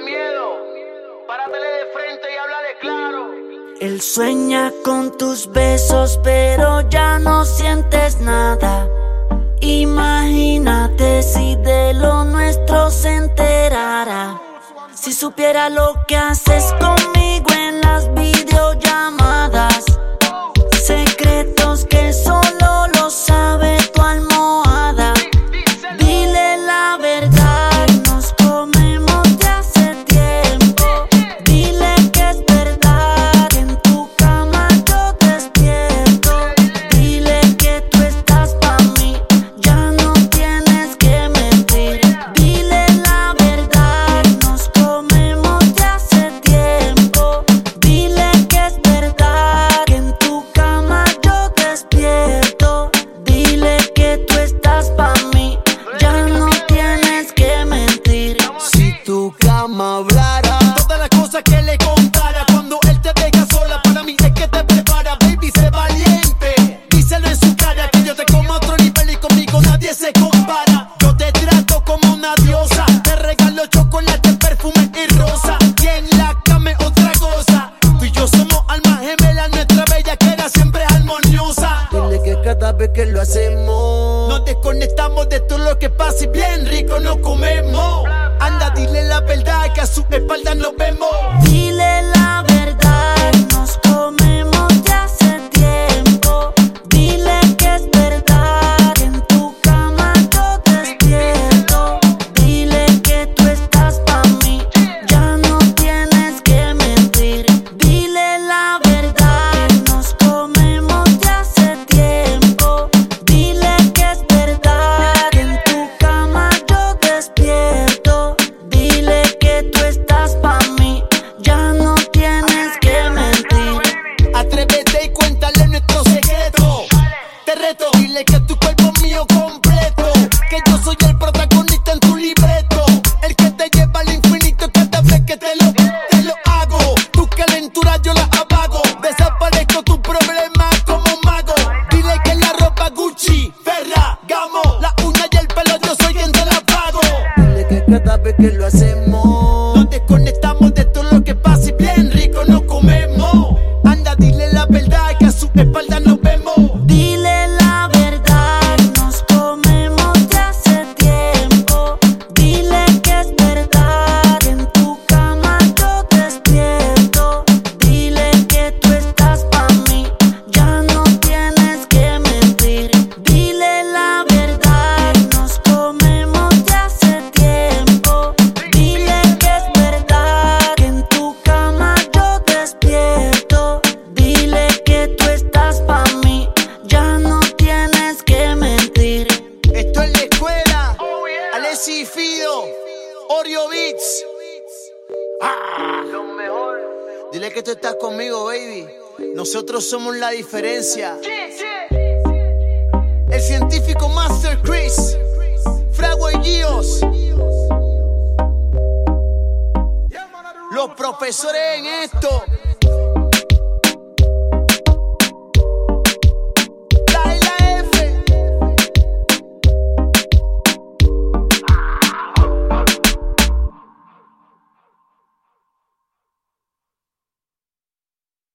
miedo. Páratele de frente y háblale claro. Él sueña con tus besos, pero ya no sientes nada. Imagínate si de lo nuestro se enterara. Si supiera lo que haces conmigo en las videollamadas. Secretos que solo lo sabe tu almohada. Dile la verdad, nos comemos de hace tiempo. Dile que es verdad, que en tu cama yo despierto. Dile que tú estás pa' mí, ya no tienes que mentir. Dile la verdad, nos comemos de hace tiempo. Dile que es verdad, que en tu cama yo despierto. Dile que tú estás pa' mí, ya no tienes que mentir. Si tu cama hablara, todas las cosas que le contara. Cuando él te deja sola, para mí es que te prepara. Baby, sé valiente, díselo en su cara, que yo te como a otro nivel y conmigo nadie se compara. Yo te trato como una diosa, te regalo chocolate, perfume y rosa. Y en la cama es otra cosa. Tú y yo somos almas gemelas, nuestra bellaquera siempre es armoniosa. Dile que cada vez que lo hacemos, nos desconectamos de todo lo que pasa y bien rico nos comemos. Anda, dile la verdad, que a su espalda nos vemos. Dile la verdad, nos comemos de hace tiempo. Dile que es verdad, que en tu cama yo despierto. Dile que tú estás pa' mí, ya no tienes que mentir. Dile la verdad, nos comemos de hace tiempo. Dile que es verdad, que en tu cama yo despierto. Dile que tú estás pa' mí, ya no tienes que mentir. Atrévete y cuéntale nuestro secreto. Te reto, dile que tu cuerpo es mío completo. Que yo soy el protagonista en tu libreto. El que te lleva al infinito cada vez que te lo hago. Tu calentura yo la apago. Desaparezco tu problema como un mago. Dile que la ropa Gucci, Ferragamo, la uña y el pelo yo soy quien te la pago. Dile que cada vez que lo hacemos, nos desconectamos de todo lo que pasa y bien rico nos comemos. Anda, dile la verdad, que a su espalda nos vemos. Dile la verdad, nos comemos de hace tiempo. Dile que es verdad, que en tu cama yo despierto. Dile que tú estás pa' mí, ya no tienes que mentir. Dile la verdad, nos comemos de hace tiempo. Dile que es verdad, que en tu cama yo despierto. Dile que tú estás pa' mí, ya no tienes que mentir. Esto es la escuela, Alessi y Fido, Oreo Beats. Lo mejor. Dile que tú estás conmigo, baby. Nosotros somos la diferencia. El científico Master Chris, Frago y Gios. Los profesores en esto.